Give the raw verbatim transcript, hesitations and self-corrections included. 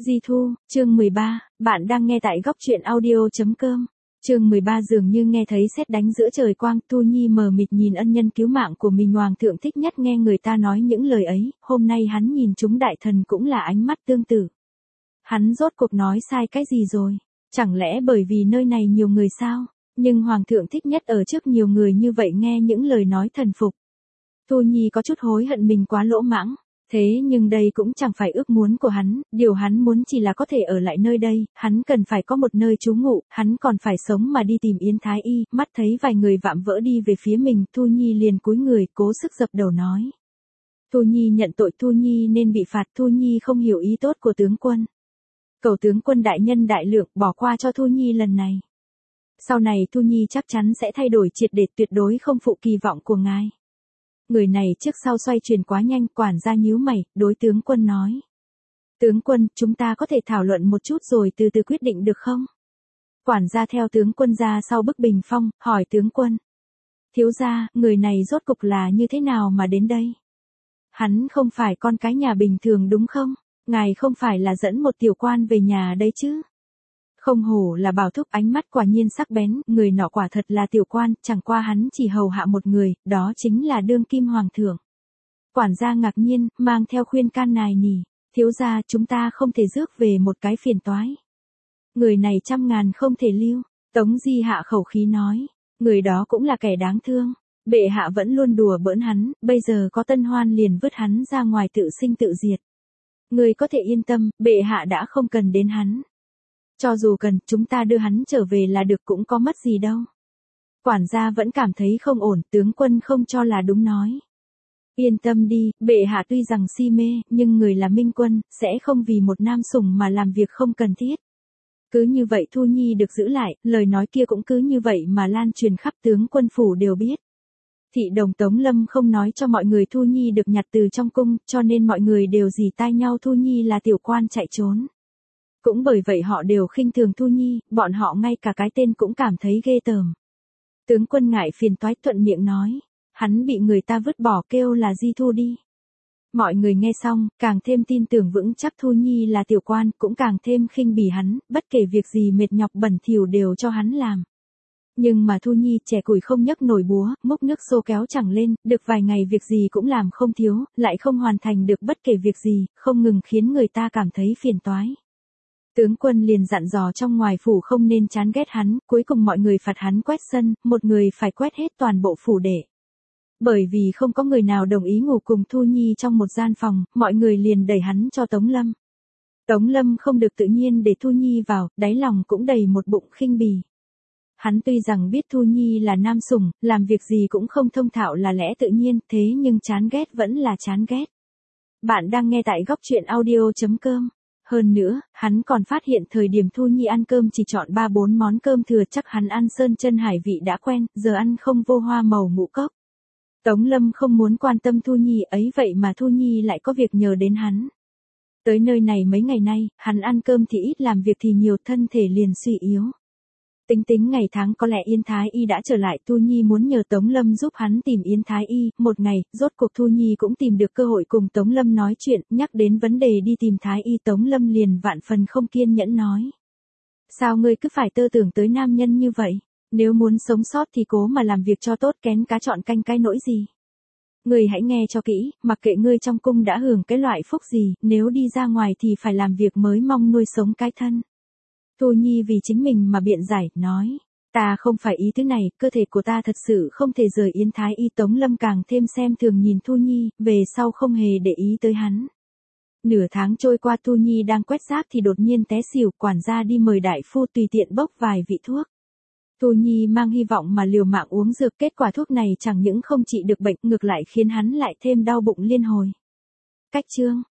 Di Thu, chương mười ba, bạn đang nghe tại góc truyện audio chấm com. Chương mười ba dường như nghe thấy sét đánh giữa trời quang, Thu Nhi mờ mịt nhìn ân nhân cứu mạng của mình. Hoàng thượng thích nhất nghe người ta nói những lời ấy, hôm nay hắn nhìn chúng đại thần cũng là ánh mắt tương tự. Hắn rốt cuộc nói sai cái gì rồi? Chẳng lẽ bởi vì nơi này nhiều người sao? Nhưng Hoàng thượng thích nhất ở trước nhiều người như vậy nghe những lời nói thần phục. Thu Nhi có chút hối hận mình quá lỗ mãng. Thế nhưng đây cũng chẳng phải ước muốn của hắn, điều hắn muốn chỉ là có thể ở lại nơi đây, hắn cần phải có một nơi trú ngụ, hắn còn phải sống mà đi tìm Yến Thái Y. Mắt thấy vài người vạm vỡ đi về phía mình, Thu Nhi liền cúi người, cố sức dập đầu nói. Thu Nhi nhận tội, Thu Nhi nên bị phạt, Thu Nhi không hiểu ý tốt của tướng quân. Cầu tướng quân đại nhân đại lượng, bỏ qua cho Thu Nhi lần này. Sau này Thu Nhi chắc chắn sẽ thay đổi triệt để, tuyệt đối không phụ kỳ vọng của ngài. Người này trước sau xoay chuyển quá nhanh, quản gia nhíu mày, đối tướng quân nói. Tướng quân, chúng ta có thể thảo luận một chút rồi từ từ quyết định được không? Quản gia theo tướng quân ra sau bức bình phong, hỏi tướng quân. Thiếu gia, người này rốt cục là như thế nào mà đến đây? Hắn không phải con cái nhà bình thường đúng không? Ngài không phải là dẫn một tiểu quan về nhà đấy chứ? Không hổ là Bảo Thúc, ánh mắt quả nhiên sắc bén, người nọ quả thật là tiểu quan, chẳng qua hắn chỉ hầu hạ một người, đó chính là đương kim hoàng thượng. Quản gia ngạc nhiên, mang theo khuyên can nài nỉ, thiếu gia chúng ta không thể rước về một cái phiền toái. Người này trăm ngàn không thể lưu, Tống Di hạ khẩu khí nói, người đó cũng là kẻ đáng thương, bệ hạ vẫn luôn đùa bỡn hắn, bây giờ có tân hoan liền vứt hắn ra ngoài tự sinh tự diệt. Người có thể yên tâm, bệ hạ đã không cần đến hắn. Cho dù cần, chúng ta đưa hắn trở về là được, cũng có mất gì đâu. Quản gia vẫn cảm thấy không ổn, tướng quân không cho là đúng nói. Yên tâm đi, bệ hạ tuy rằng si mê, nhưng người là minh quân, sẽ không vì một nam sủng mà làm việc không cần thiết. Cứ như vậy Thu Nhi được giữ lại, lời nói kia cũng cứ như vậy mà lan truyền khắp tướng quân phủ đều biết. Thị đồng Tống Lâm không nói cho mọi người Thu Nhi được nhặt từ trong cung, cho nên mọi người đều rỉ tai nhau Thu Nhi là tiểu quan chạy trốn. Cũng bởi vậy họ đều khinh thường Thu Nhi, bọn họ ngay cả cái tên cũng cảm thấy ghê tởm. Tướng quân ngại phiền toái thuận miệng nói, hắn bị người ta vứt bỏ kêu là Di Thu đi. Mọi người nghe xong, càng thêm tin tưởng vững chắc Thu Nhi là tiểu quan, cũng càng thêm khinh bỉ hắn, bất kể việc gì mệt nhọc bẩn thỉu đều cho hắn làm. Nhưng mà Thu Nhi trẻ củi không nhấc nổi búa, múc nước xô kéo chẳng lên, được vài ngày việc gì cũng làm không thiếu, lại không hoàn thành được bất kể việc gì, không ngừng khiến người ta cảm thấy phiền toái. Tướng quân liền dặn dò trong ngoài phủ không nên chán ghét hắn, cuối cùng mọi người phạt hắn quét sân, một người phải quét hết toàn bộ phủ để. Bởi vì không có người nào đồng ý ngủ cùng Thu Nhi trong một gian phòng, mọi người liền đẩy hắn cho Tống Lâm. Tống Lâm không được tự nhiên để Thu Nhi vào, đáy lòng cũng đầy một bụng khinh bỉ. Hắn tuy rằng biết Thu Nhi là nam sủng, làm việc gì cũng không thông thạo là lẽ tự nhiên, thế nhưng chán ghét vẫn là chán ghét. Bạn đang nghe tại góc truyện audio chấm com. Hơn nữa, hắn còn phát hiện thời điểm Thu Nhi ăn cơm chỉ chọn ba bốn món cơm thừa, chắc hắn ăn sơn chân hải vị đã quen, giờ ăn không vô hoa màu ngũ cốc. Tống Lâm không muốn quan tâm Thu Nhi ấy vậy mà Thu Nhi lại có việc nhờ đến hắn. Tới nơi này mấy ngày nay, hắn ăn cơm thì ít làm việc thì nhiều, thân thể liền suy yếu. Tính tính ngày tháng có lẽ Yến Thái Y đã trở lại, Thu Nhi muốn nhờ Tống Lâm giúp hắn tìm Yến Thái Y, một ngày, rốt cuộc Thu Nhi cũng tìm được cơ hội cùng Tống Lâm nói chuyện, nhắc đến vấn đề đi tìm Thái Y, Tống Lâm liền vạn phần không kiên nhẫn nói. Sao ngươi cứ phải tơ tưởng tới nam nhân như vậy, nếu muốn sống sót thì cố mà làm việc cho tốt, kén cá chọn canh cái nỗi gì. Ngươi hãy nghe cho kỹ, mặc kệ ngươi trong cung đã hưởng cái loại phúc gì, nếu đi ra ngoài thì phải làm việc mới mong nuôi sống cái thân. Thu Nhi vì chính mình mà biện giải, nói, ta không phải ý thứ này, cơ thể của ta thật sự không thể rời Yến Thái Y. Tống Lâm càng thêm xem thường nhìn Thu Nhi, về sau không hề để ý tới hắn. Nửa tháng trôi qua, Thu Nhi đang quét rác thì đột nhiên té xỉu, quản gia đi mời đại phu tùy tiện bốc vài vị thuốc. Thu Nhi mang hy vọng mà liều mạng uống dược, kết quả thuốc này chẳng những không trị được bệnh, ngược lại khiến hắn lại thêm đau bụng liên hồi. Cách chương